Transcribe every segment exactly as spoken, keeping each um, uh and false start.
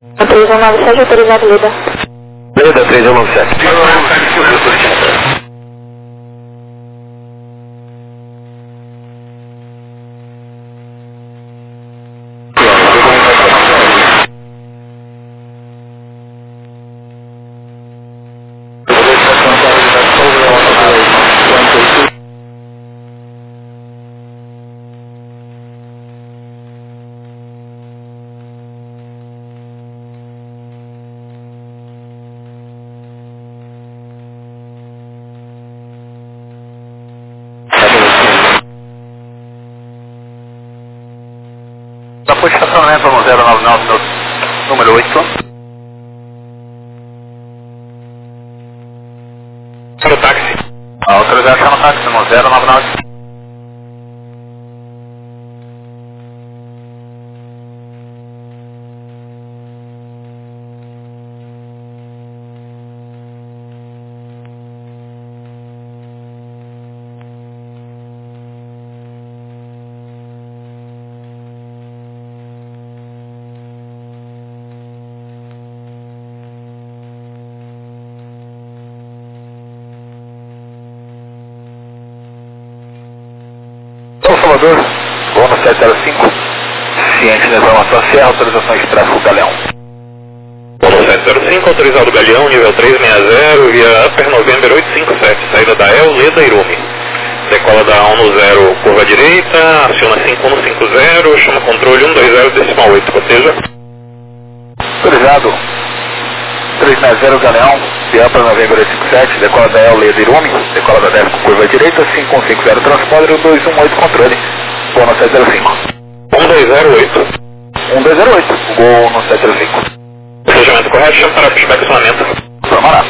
três um nove sete, autorizado Lida. Lida, três um nove sete. Da por estacionamento no zero nove nove, número oito. Para o táxi. Autorização no táxi no zero nove nove. São Salvador, voo no sete zero cinco, ciente da informação Serra, autorização de tráfego Galeão. Voo no sete zero cinco, autorizado Galeão, nível trezentos e sessenta, via Upper November oitocentos e cinquenta e sete, saída da El, Leda, Irume. Decola da um no zero, curva direita, aciona cinco um cinquenta, chama controle um dois zero decimal oito, coteja. Autorizado, trezentos e sessenta Galeão, via Upper November oitocentos e cinquenta e sete, decola da El, Leda, Irume, decola da dez, curva direita, cinco um cinquenta transponder, dois um oito controle, voo no sete zero cinco. um dois zero oito. um dois zero oito, voo no sete zero cinco. Planejamento correto, chama para inspecionamento. Vamos lá.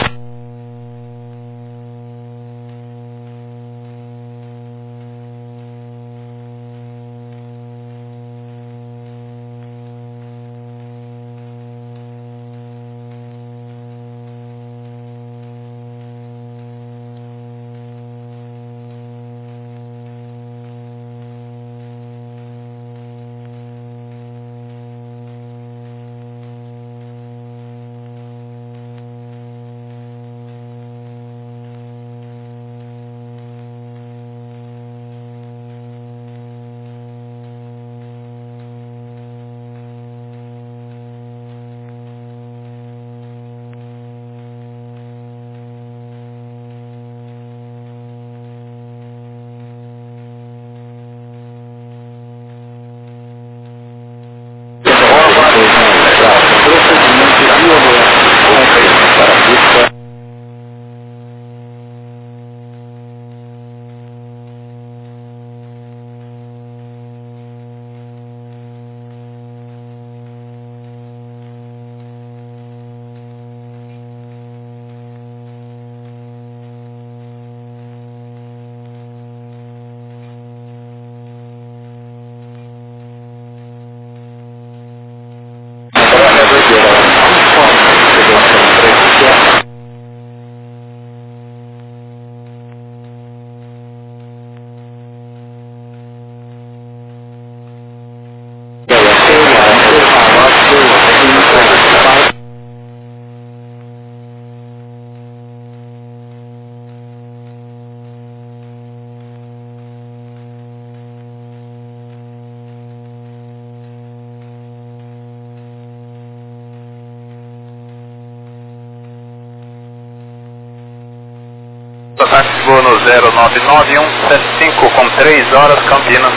Táxi voo no zero nove nove um sete cinco com três horas, Campinas.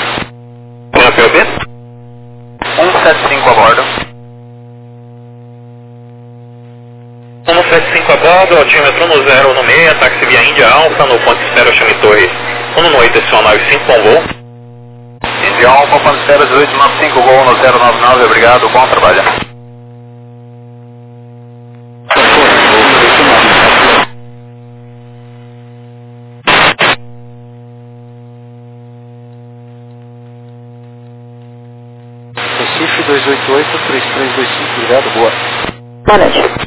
P P B? um sete cinco a bordo. um sete cinco a bordo, altímetro no zero no meia, táxi via Índia Alfa, no ponto espera chame Torre um no oito, decimal nove cinco, bom voo. Índia Alfa, ponto espera dezoito nove cinco, voo no zero nove nove, obrigado, bom trabalho. Recife dois oito oito, três três dois cinco, obrigado, boa. Boa noite.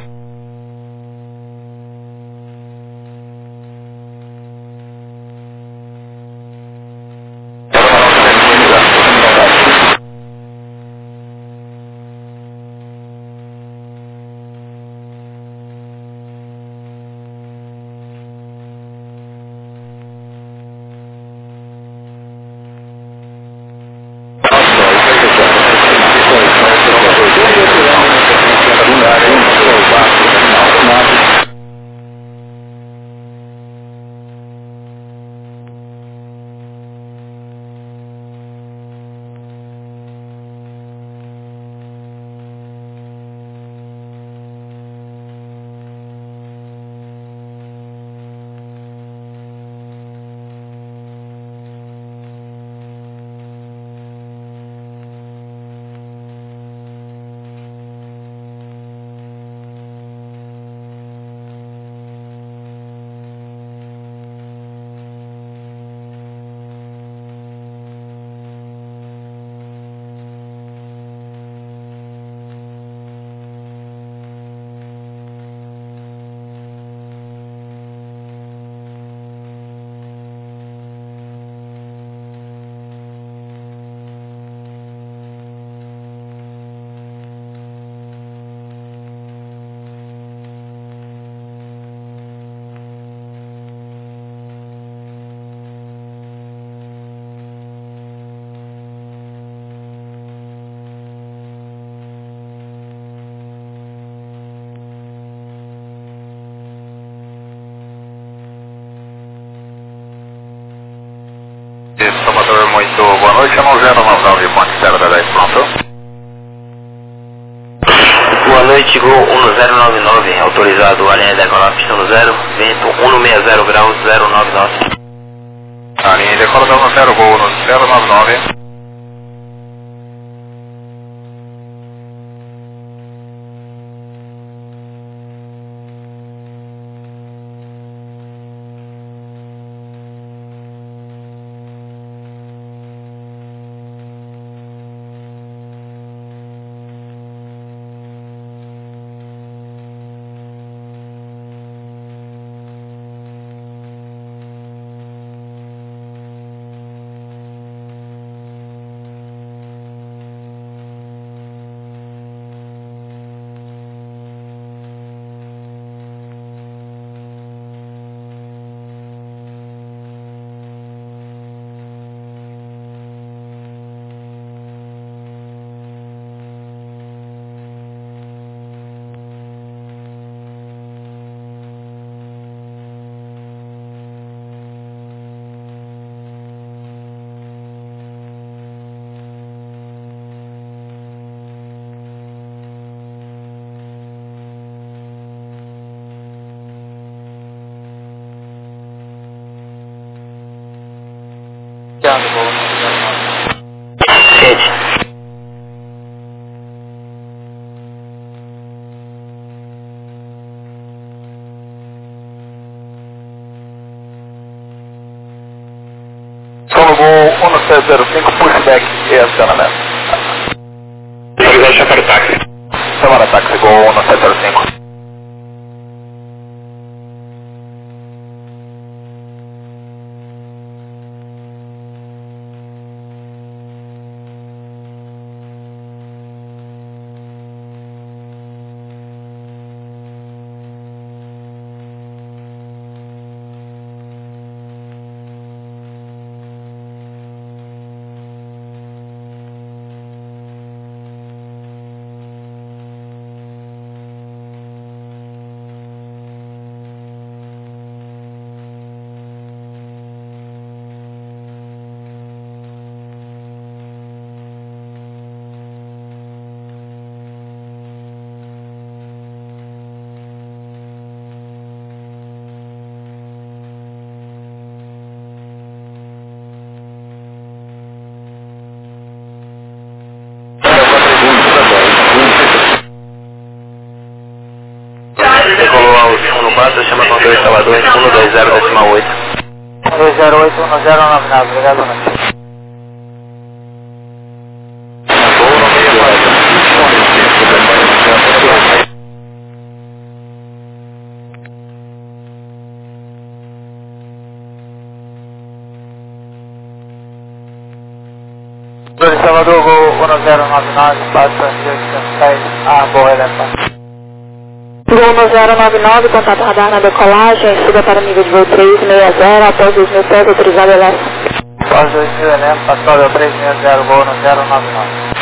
Tô, boa noite, é zero nove nove, ponte zero da dez, pronto. Boa noite, Gol um zero nove nove, autorizado a linha decolar pista no zero, vento cento e sessenta graus, zero nove nove. A linha decola da um zero, Gol no zero nove nove. Sede. Solo Gol um sete zero cinco, pushback e acionamento. Autorizado chamar o táxi. Chamar a táxi, Gol um sete zero cinco. Decolou ao um no quatro, chama controle Salvador, um dois zero decimal oito. dois zero oito um zero nove nove, obrigado, boa noite. Gol no meio quatro. Controle Salvador, Gol um zero nove nove, passa oitocentos e dez, a boa elefante. Gol um zero nove nove, contato radar na decolagem, suba para o nível de voo três seis zero, após dois mil pés, autorizado elefante. Após dois mil elefante, passou três seis zero, Gol um zero nove nove.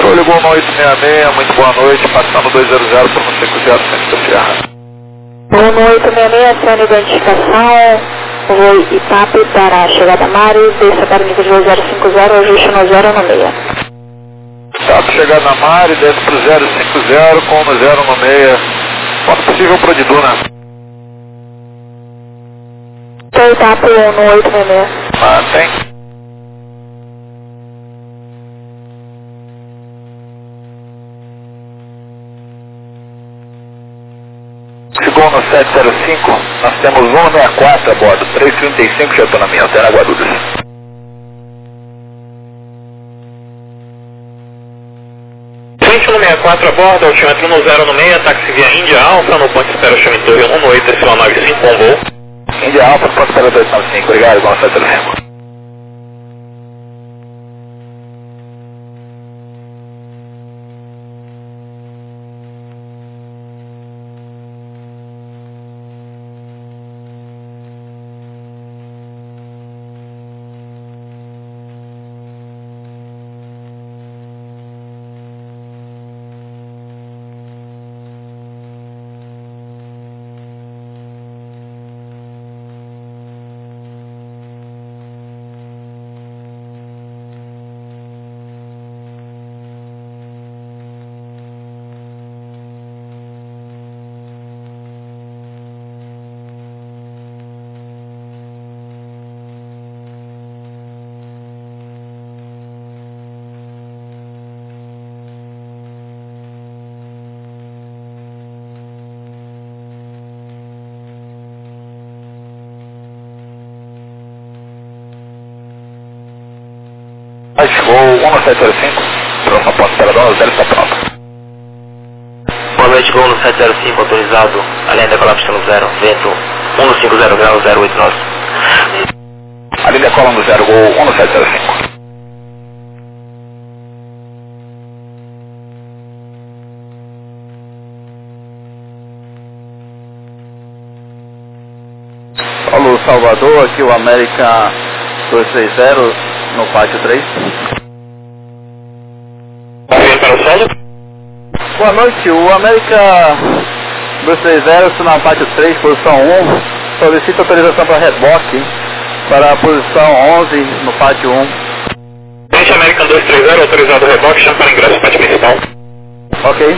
Gol ligou no oito seis seis, muito boa noite, passando dois zero zero por um cinco zero, centro da Sierra. Gol no oito seis seis, sendo identificação, voo Itape para a chegada Mari, desça para o nível de voo zero cinco zero, ajuste no zero no meia. Itape chegada na Mari, desce para o zero cinco zero, com no zero no meia, quanto possível para o Diduna. Então Itape no oito seis seis. Mantém. Chegou no sete zero cinco, nós temos um seis quatro a bordo, três trinta e cinco de autonomia, Antena Guarulhos. Frente no sessenta e quatro a bordo, altímetro no zero no meia, táxi via Índia Alfa, no ponto de espera chama em torre um no oito, decima nove cinco, com voo. Índia Alfa, ponto de espera dois nove cinco, obrigado, igual sete zero cinco. Chegou um sete zero cinco, próxima ponte Peladão, zero está pronto. Boa noite, Gol no sete zero cinco, autorizado, a linha decolar pistão zero, vento um cinco zero graus, zero oito nove. A linha decola no zero, Gol um sete zero cinco. Alô, Salvador, aqui o América dois seis zero no pátio três. Vem para o solo. Boa noite, o América dois seis zero, estou na pátio três, posição um. Solicito autorização para reboque para a posição onze no pátio um. Frente American dois três zero, autorizado reboque, chama para ingresso pátio principal. Ok.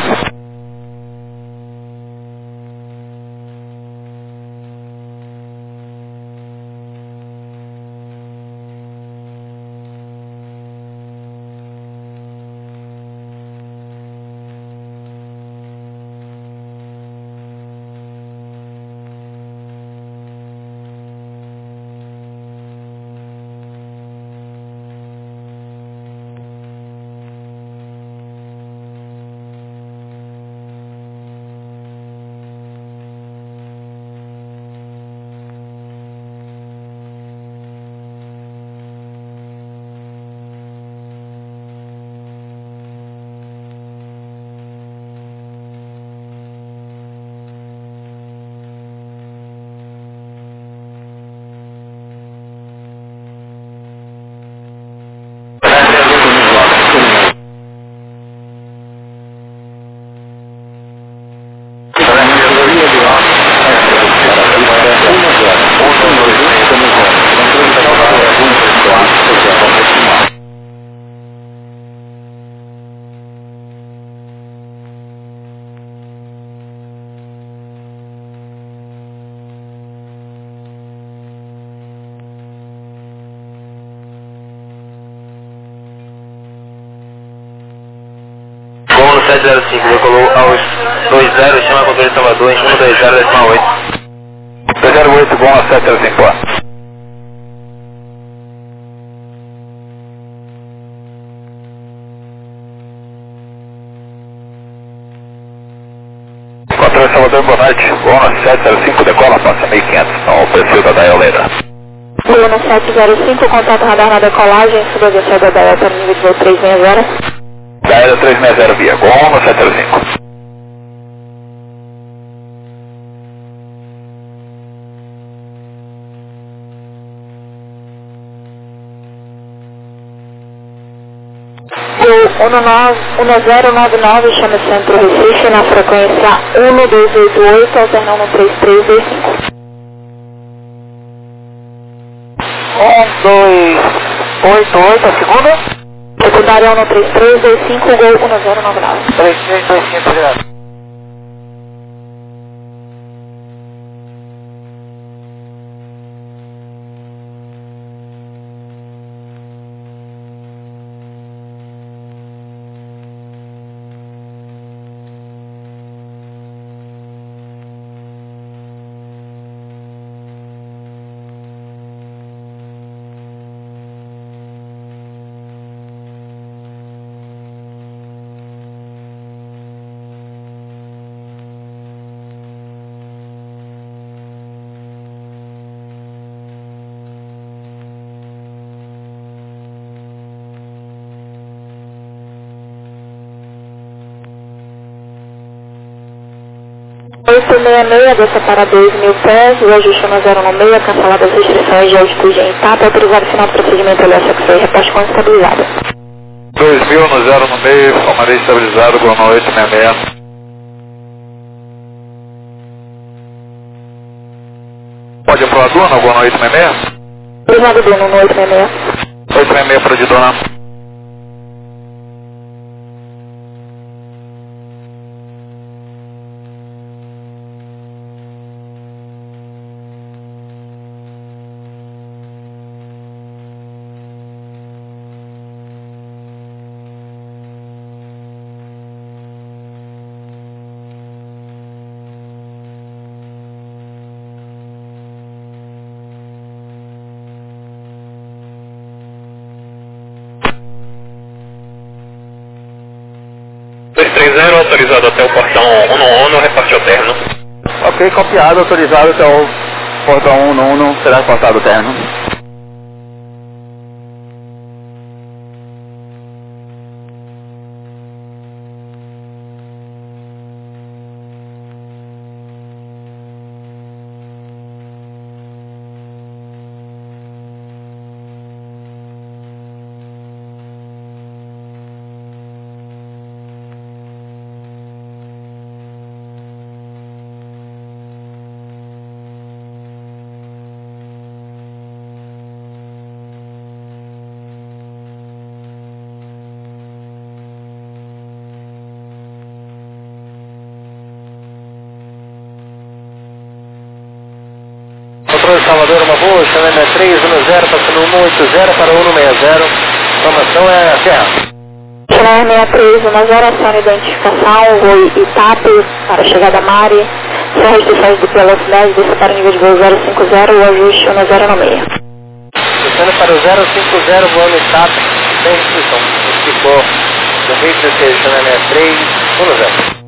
sete zero cinco, decolou aos dois zero, chama a controle de Salvador em um dois zero, decima oito. dois zero oito, bom a sete zero cinco. Controle Salvador, boa noite. Bom a sete zero cinco, decola, passa mil e quinhentos, então o perfil da Dael Leda. Luna sete zero cinco, contato radar na decolagem, suba a descida da Dael para o nível de voo três seis zero. Dael três seis zero via, Gol no sete zero cinco. um zero nove nove, chama Centro Recife na frequência um dois oito oito, alternando três três dois cinco. um dois oito oito, a segunda? Secundária um três três dois cinco, gol um zero nove nove. três três dois cinco, obrigado. oito seis seis, desça para dois mil pés, o ajuste no zero nove seis, cancelado as restrições de altitude em etapa, autorizado final do procedimento L S X I, reposte com estabilizada. dois mil no zero nove seis, formarei estabilizado, Goma oito seis seis. Pode aprovar a Duna, Goma oito seis seis? Obrigado, Bruno, no oito seis seis. oito seis seis para de Dona. dois três zero, autorizado até o portão um no um, reparte ao término. Ok, copiado, autorizado até o portão um no um, será reportado o término. Controle Salvador, uma boa, chamando é três um zero, passando um oito zero para um seis zero, informação é a Serra. Chama sessenta e três, uma zero, ação de identificação, voo Itape, para chegada a Mari, sem restrições de velocidade, desça para o nível de voo zero cinco zero, o ajuste um zero nove seis. Descendo para o zero cinco zero, voando Itape, sem restrição. Ficou no meio de sessenta e três, um zero.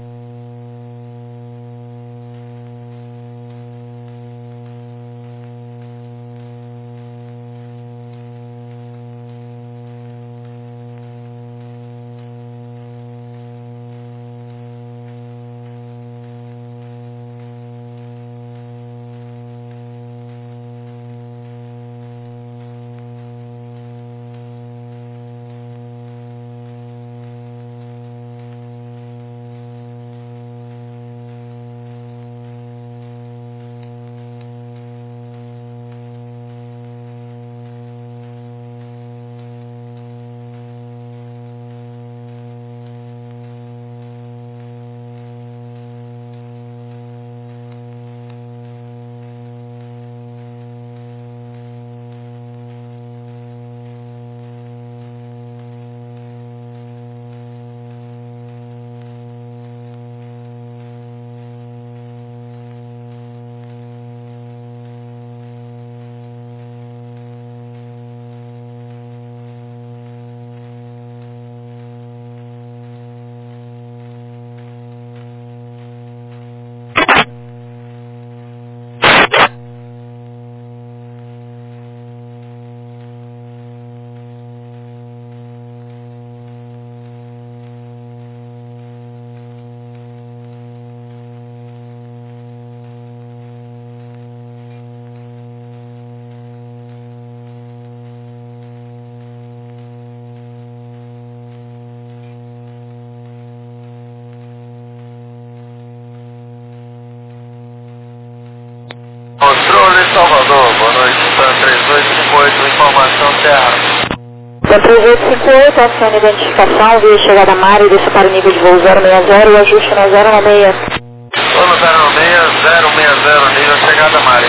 informação, Terra. Então, três oito cinco oito, acione identificação, via chegada a Mari, desça para o nível de voo zero seis zero e ajuste na zero nove seis. Ano zero nove seis, zero seis zero, nível chegada a Mari.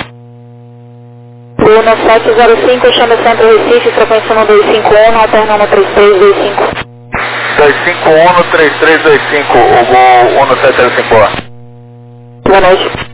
Luna sete zero cinco, chama Centro Recife, frequência um dois cinco um, alterna no três três dois cinco. dois cinco um, três três dois cinco, o gol um sete zero cinco. Boa noite.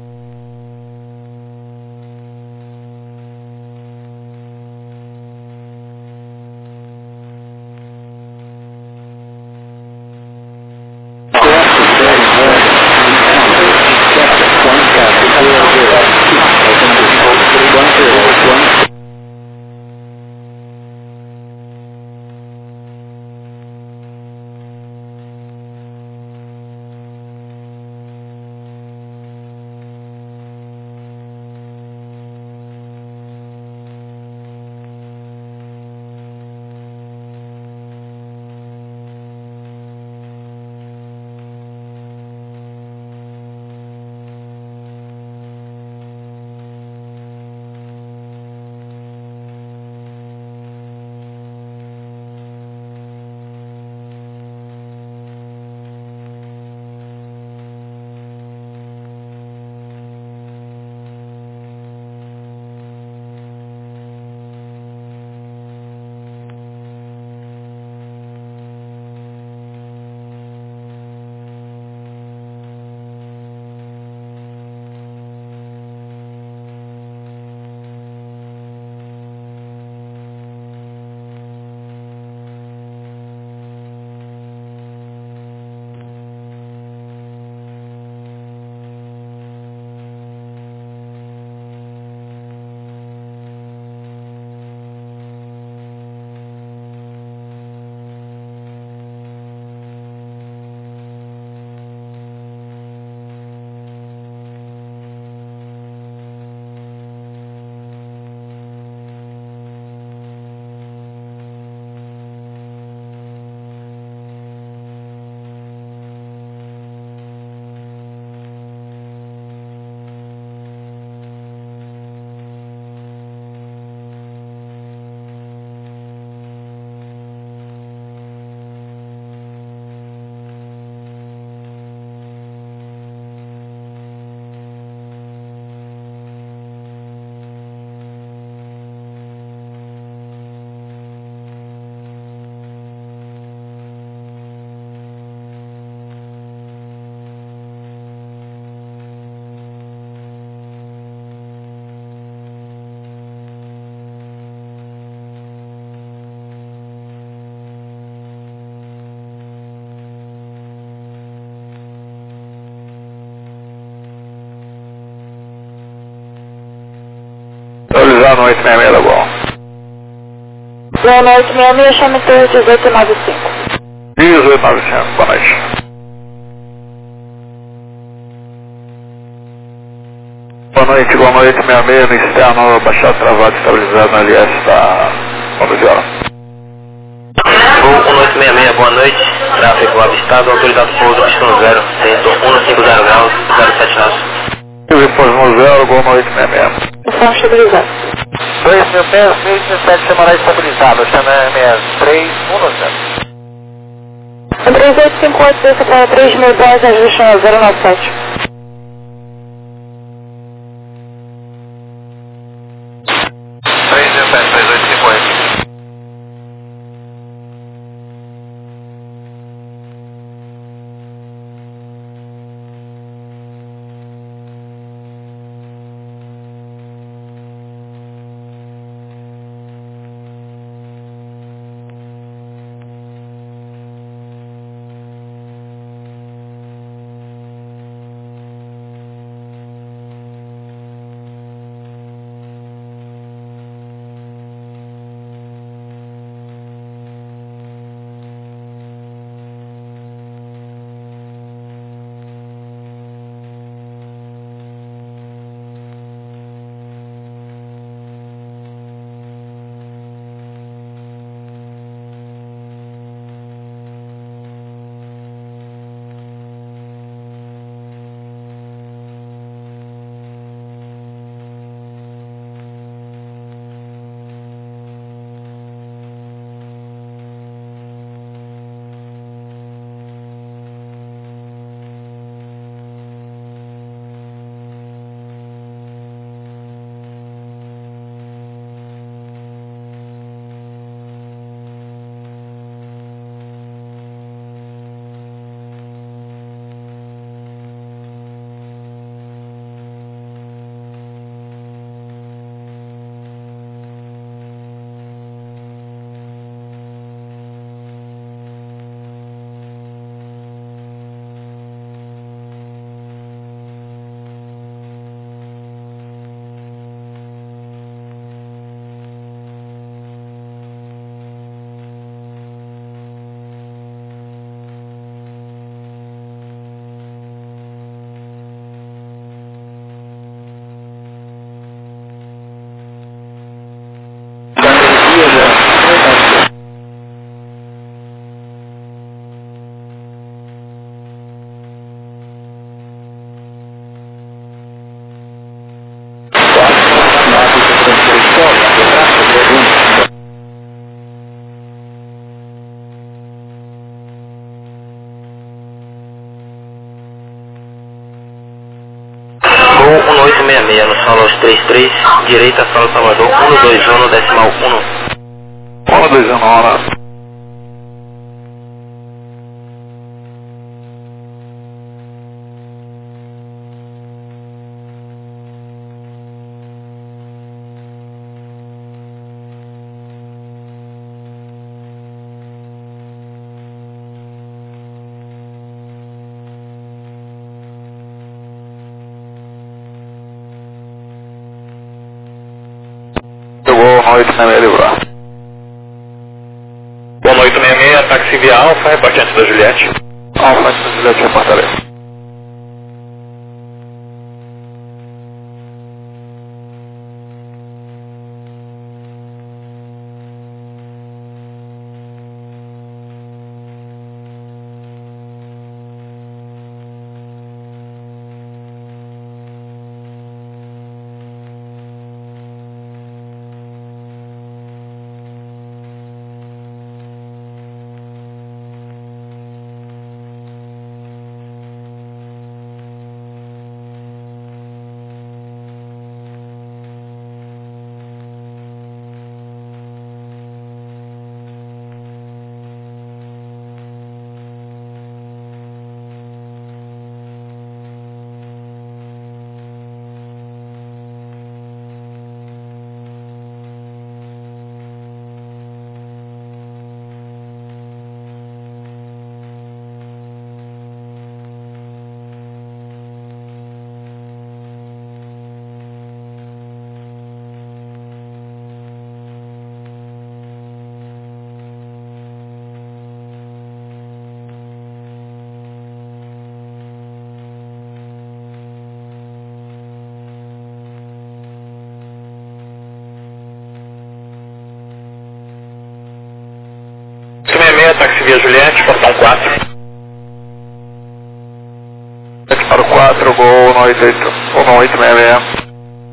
Atualizar no oito seis seis, tá bom. Boa noite, minha amiga, chama Torre dezoito nove cinco. dezoito nove cinco, boa noite. Boa noite, boa noite, minha amiga, no externo, baixado, travado, estabilizado, no L S, tá onze horas. Voo um oito seis seis, boa noite, tráfego avistado, autoridade pouso, pistão zero, vento cento e cinquenta graus, zero sete nove. Pouso zero, gol no oito seis seis. Estão estabilizados. dois mil pés, mil e dezessete, chamará estabilizado, chama sessenta e três, um zero. três oito cinco oito, desça para três mil dez, ajuste na zero nove sete. três mil pés, três oito cinco oito. três, direita, Solo Salvador, um dois um, decimal um. um dois um, hora. Boa noite, né, livrar. Boa noite, sessenta e seis, táxi via Alfa, reparte antes da Juliette. Alfa, antes da Juliette, reportarei. sessenta e seis, táxi via Juliette, portão quatro. Aqui para o quatro, Gol noite oito, ou oito sessenta e seis.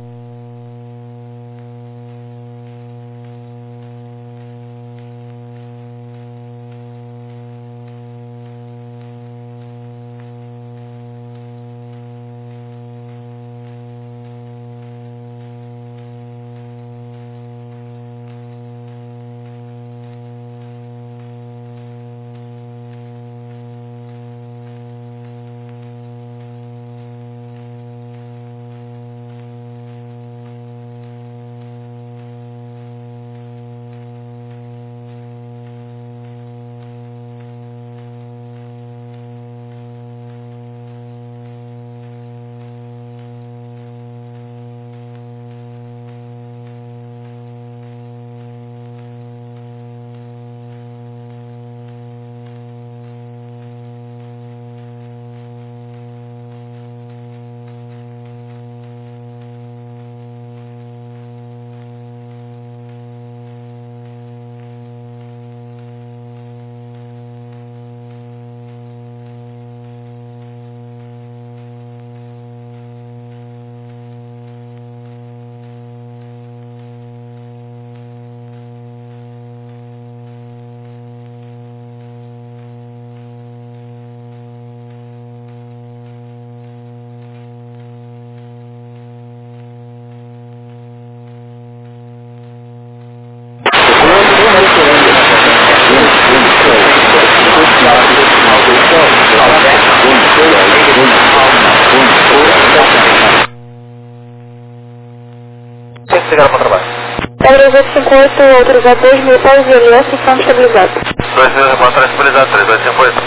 Chegaram para o trabalho. três oito cinco oito, autorizado dois mil pés e L S, estamos estabilizados. dois mil, repórter estabilizado, três oito cinco oito.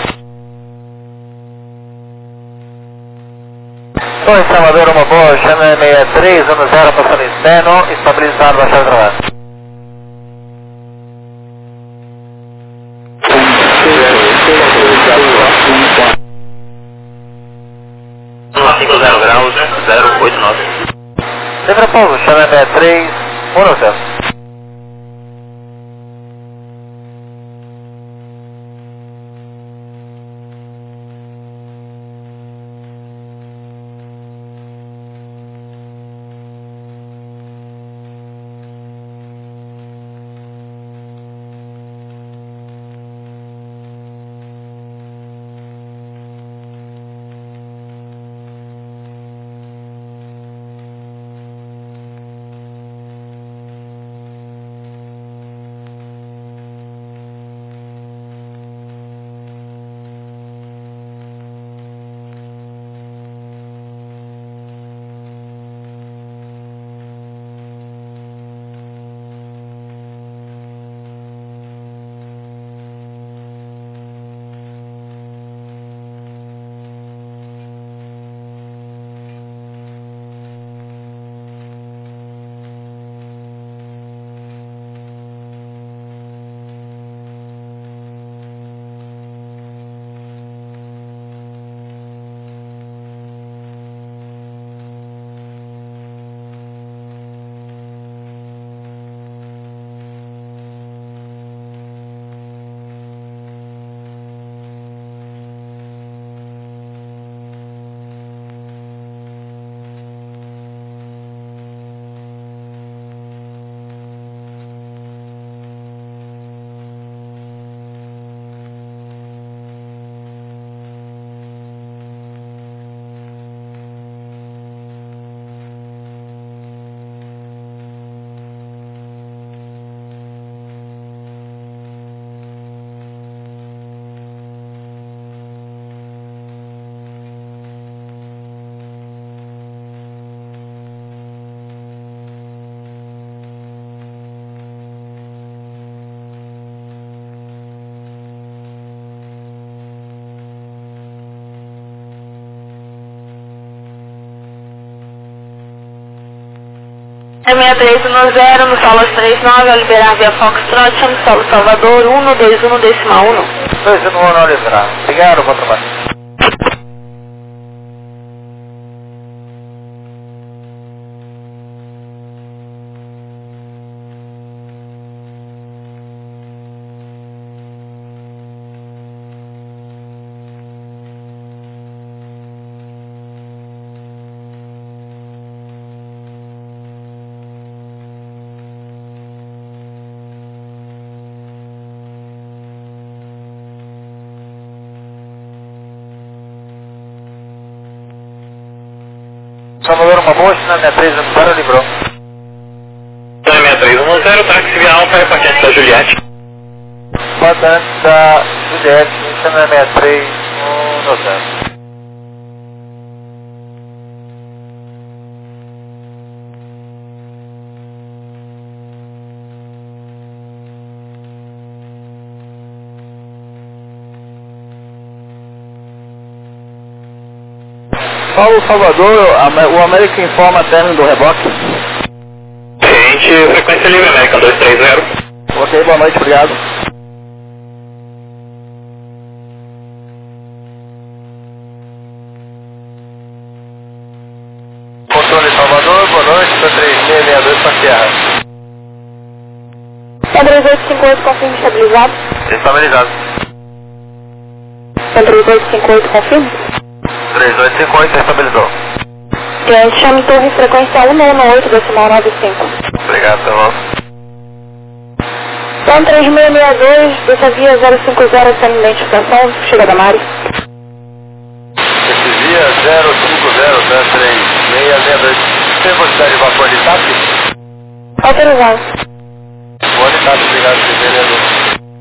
Sou em Salvador, uma boa, chama sessenta e três, um zero, passando externo, estabilizado, baixar o trabalho. cinco zero graus, zero oito nove. Sempre pouso, chama sessenta e três, um zero. É seis três um zero no solo três nove, ao liberar via Foxtrot, chame solo Salvador, um dois um decimal um. dois um um ao liberar. Obrigado, bom trabalho. Salvador, uma boa, na seis três um zero, livrou. seis três um zero, táxi via Alfa, repartente da Juliette. Repartente da Juliette, seis três um zero. Paulo Salvador, o América informa término do reboque. Gente, frequência livre, América dois três zero. Ok, boa noite, obrigado. Controle Salvador, boa noite, dois três seis seis dois para Sierra. três oito cinco oito, confirme estabilizado. Estabilizado. três oito cinco oito, confirme. três oito cinco oito, estabilizou. Cliente, chame torre frequência um um oito, decimal nove cinco. Obrigado, até logo. Então três seis seis dois, dessa via zero cinco zero, sem identificação, chega da Mari. Esse via zero cinco zero, três seis seis dois. Tem velocidade de vapor de TAP? Autorizado. Boa de TAP, obrigado, vereador.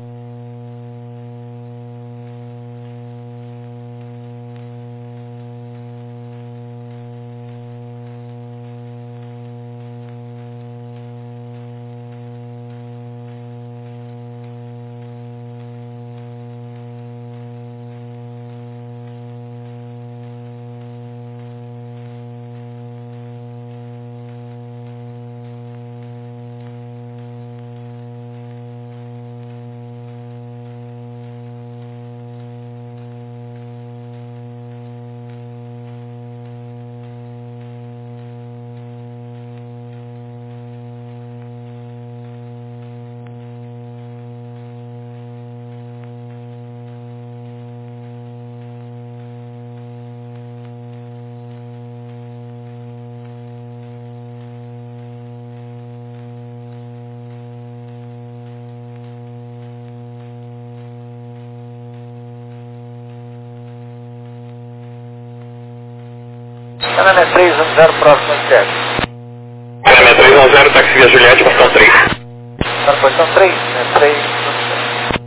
seis três um zero, próximo à esquerda. seis três um zero, táxi via Juliette, posição três. Está na posição três, né? três um zero.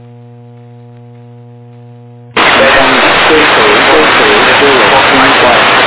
Thank you.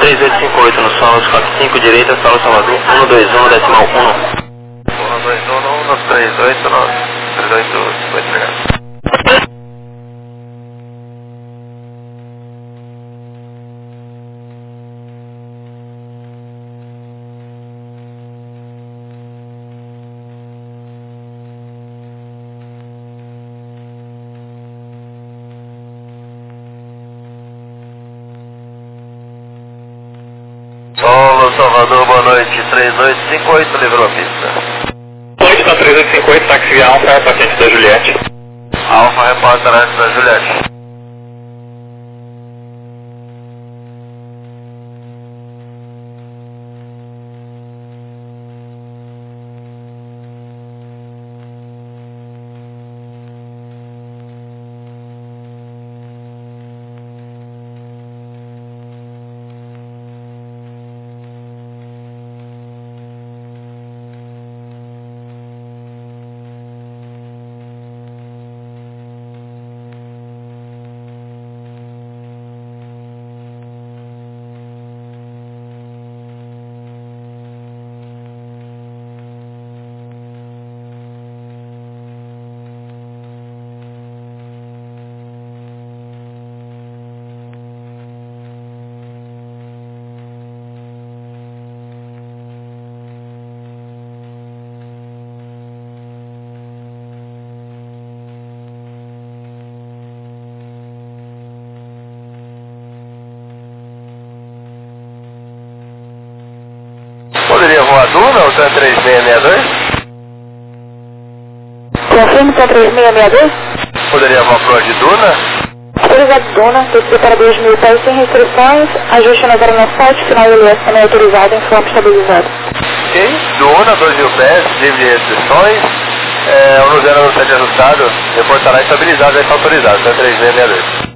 três oito cinco oito no solo quatro cinco direita, solo Salvador, um dois um, decimal um. um dois um, um três oito, três oito, oito. Solo Salvador, boa noite, três oito cinco oito, livrou a pista. Boa noite, na três oito cinco oito, táxi via Alfa, paciente da Juliette. Alfa, repórter antes da Juliette. Poderia voar Duna ou Tan três seis seis dois? Confirme Tan três seis seis dois? Poderia voar pro de Duna? Autorizado Duna, T C para dois mil pés sem restrições, ajuste na zero nove sete, final L S também autorizado, informe estabilizado. Ok, Duna, dois mil pés, livre de restrições, é, um zero nove sete ajustado, reportará estabilizado, já está autorizado, Tan três seis seis dois.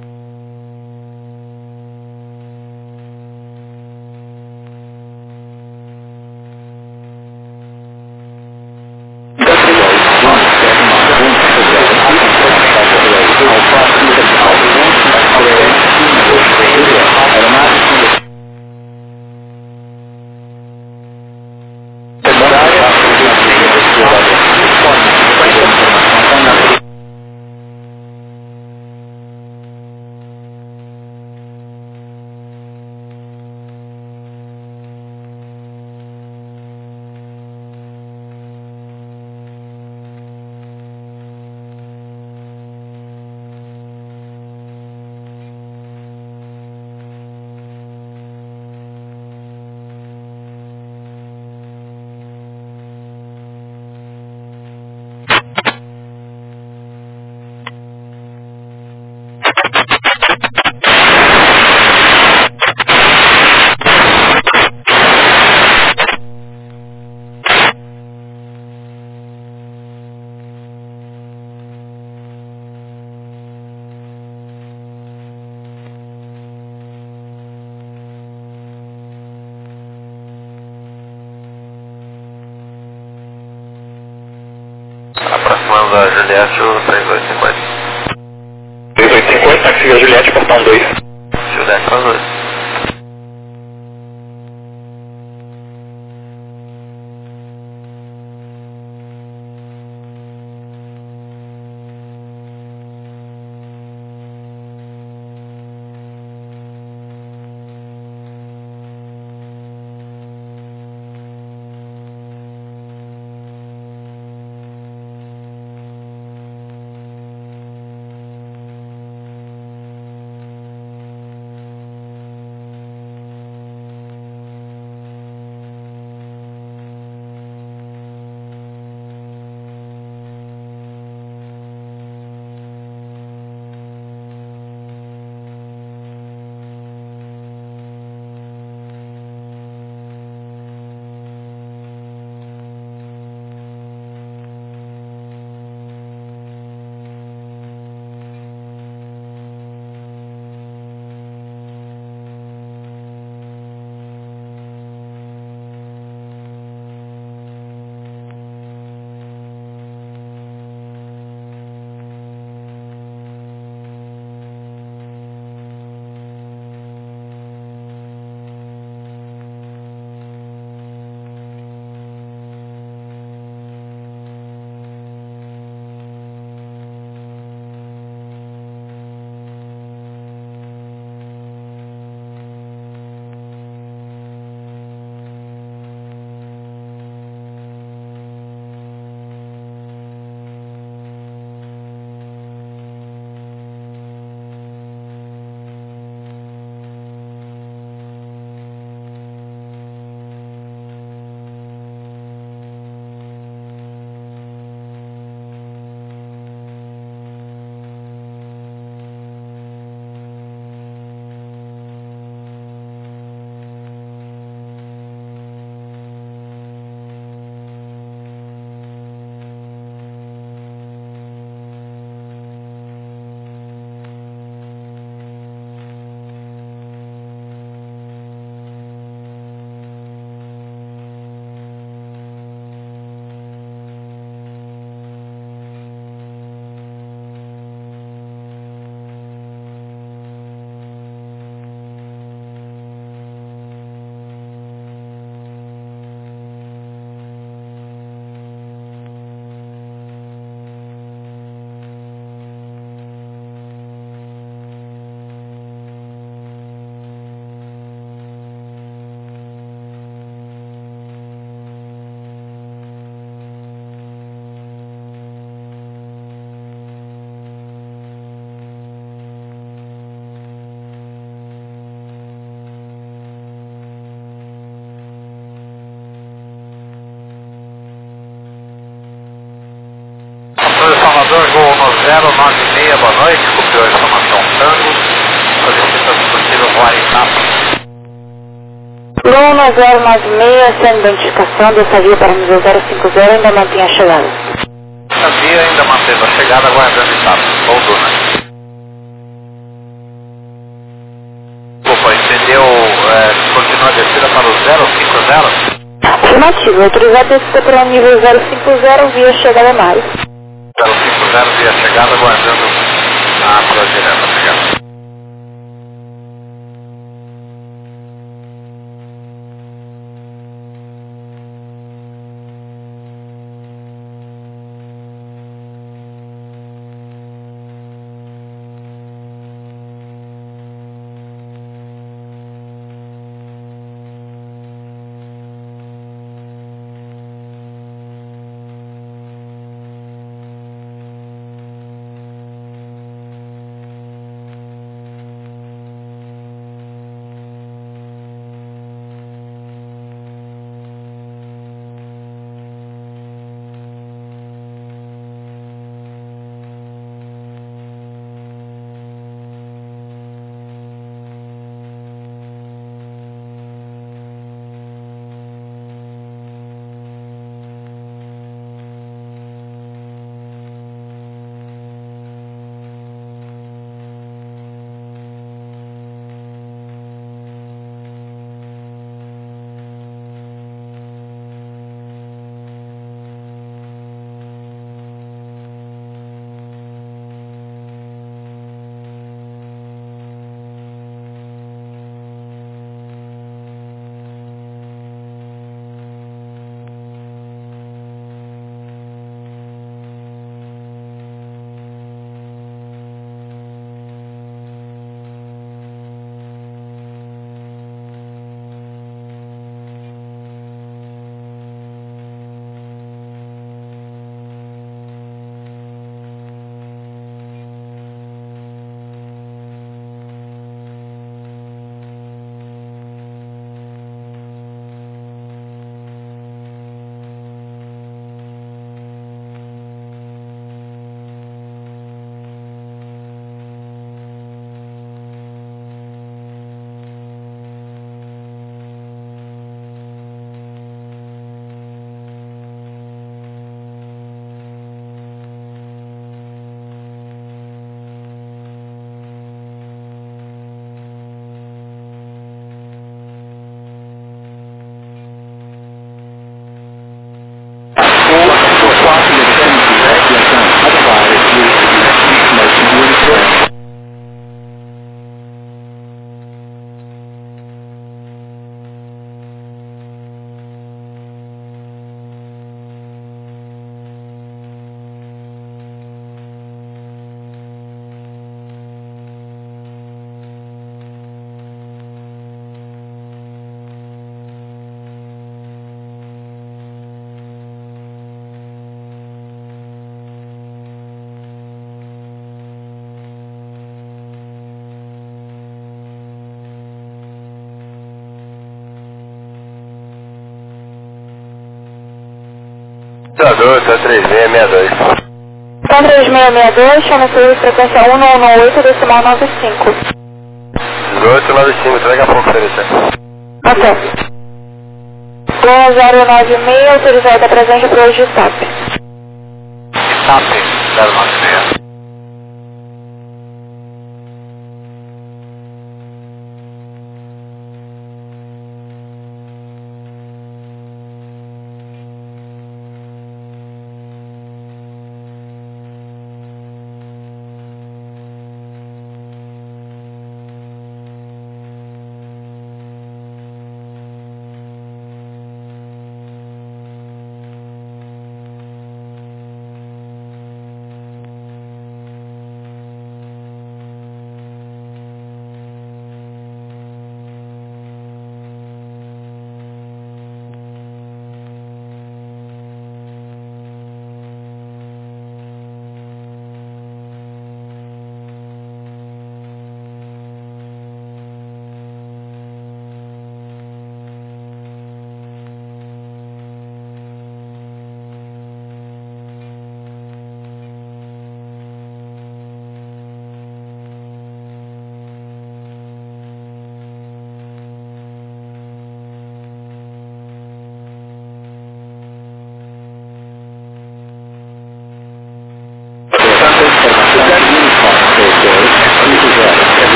Aproximando a Juliette, o três oito cinco oito. três oito cinco oito, táxi via Juliette, portão dois. Juliette para dois. zero nove seis, boa noite, copiou a informação Tango, solicita se possível voar em Tapa. Luna zero nove seis, sem identificação dessa via para nível zero cinco zero, ainda mantém a chegada. A via ainda manteve a chegada, aguardando Itapa. Ou Duna. Desculpa, entendeu? É, continua a descida para o zero cinco zero? Afirmativo, autorizar a descida para o nível zero cinco zero via chegada mais. zero cinco zero via chegada, aguardando a sua direta chegada. Computador, tá três seis seis dois. Então três seis seis dois, chama serviço frequência um um oito, decimal nove cinco. dezoito nove cinco, daqui a pouco, Felipe. Ok. Luna zero nove seis, autorizada presente para hoje de T A P. Itap, zero nove seis.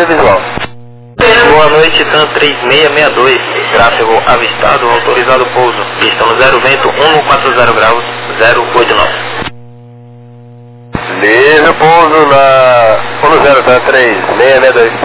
e visual. Boa noite, TAM três seis seis dois, tráfego avistado, autorizado pouso. Pista no zero, vento um quatro zero graus, zero oito nove. Livre pouso na um zero, TAM três seis seis dois.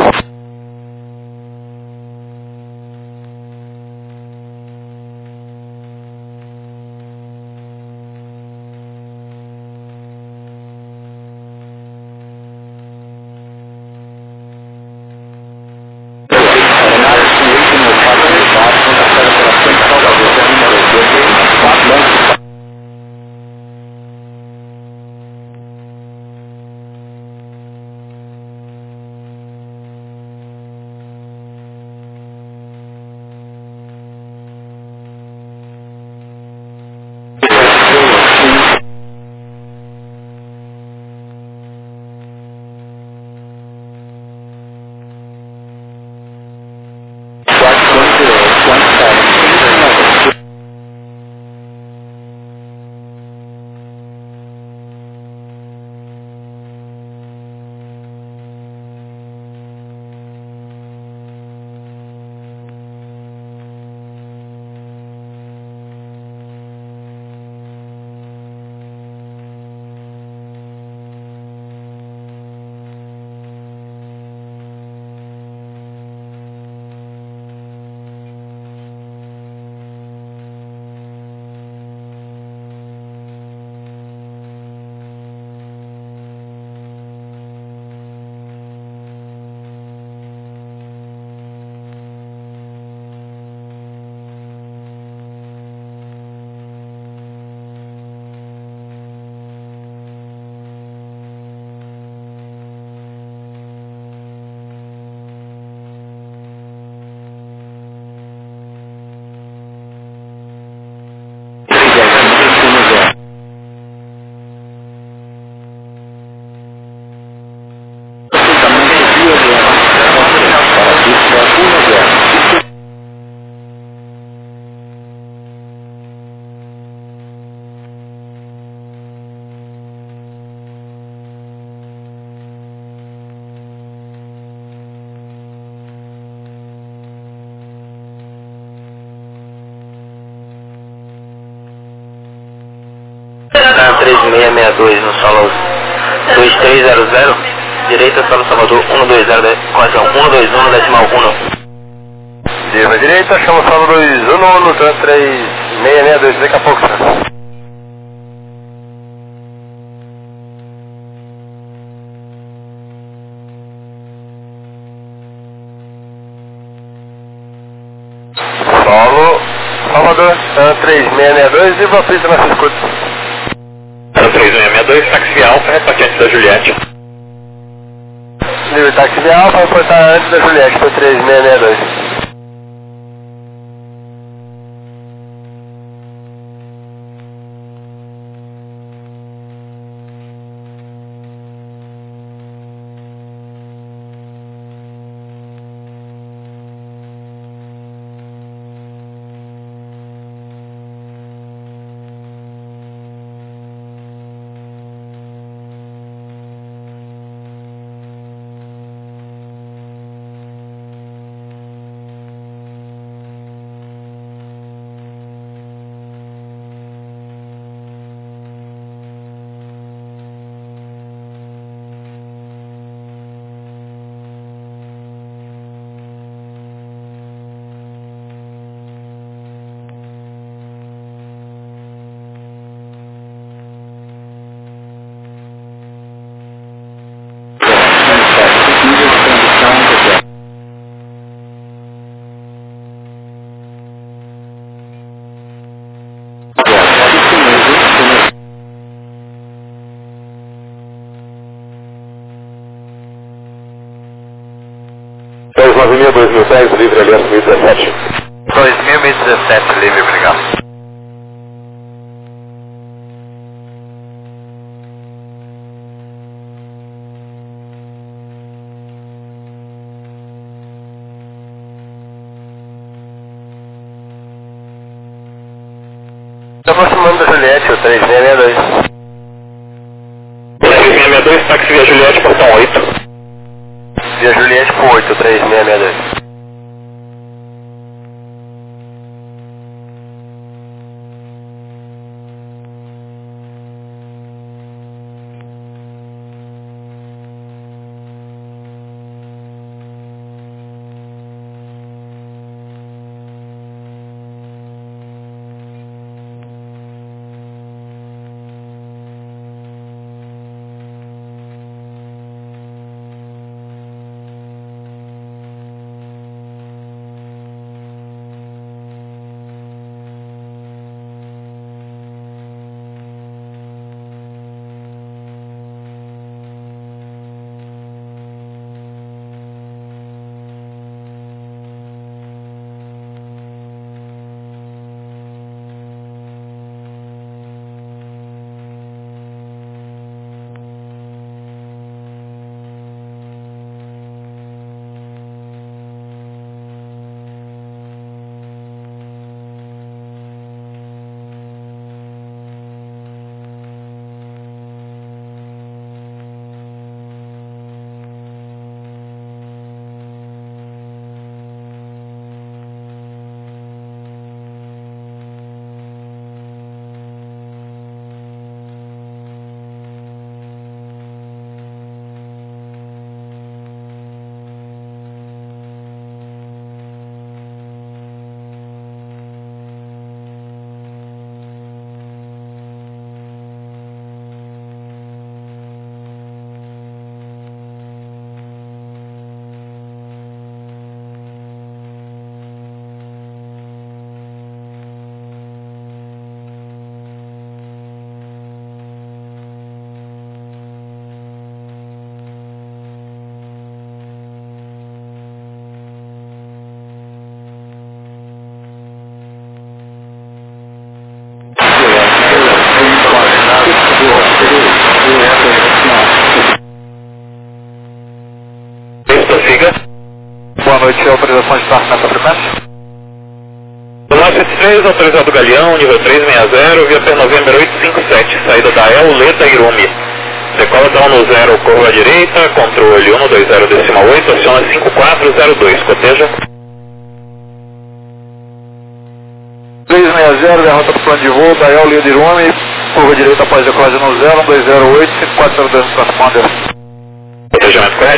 TAM três seis seis dois no solo dois três zero zero, direita solo Salvador um dois zero, correção um dois um decimal um. Direita, direita, chama solo dois um no TAM três seis seis dois, daqui a pouco, senhor. Solo, Salvador, TAM três seis seis dois e vou pista na escuta. TAM três seis seis dois, táxi alfa, repartiente da Juliette. Nível táxi alfa, reportar antes da Juliette, TAM três seis seis dois. nove mil, dois mil dez, livre, aliás, dois mil e dezessete. dois mil e dezessete, livre, obrigado. Estou aproximando da Juliette, o três seis seis dois. três seis seis dois, táxi via Juliette, portão oito. Via Juliette por oito três seis seis dois. Boa noite, autorização de start nessa frequência? Olá, sete três, autorizado Galeão, nível três seis zero, via P November oito cinco sete, saída da El Leda Irumi. Decola da um zero, curva à direita, controle um dois zero decimal oito, aciona cinco quatro zero dois, coteja. três seis zero, derrota do plano de voo da El Leda Irumi, curva à direita após decolagem no zero, um dois zero oito, cinco quatro zero dois, transponder. Cotejamento correto.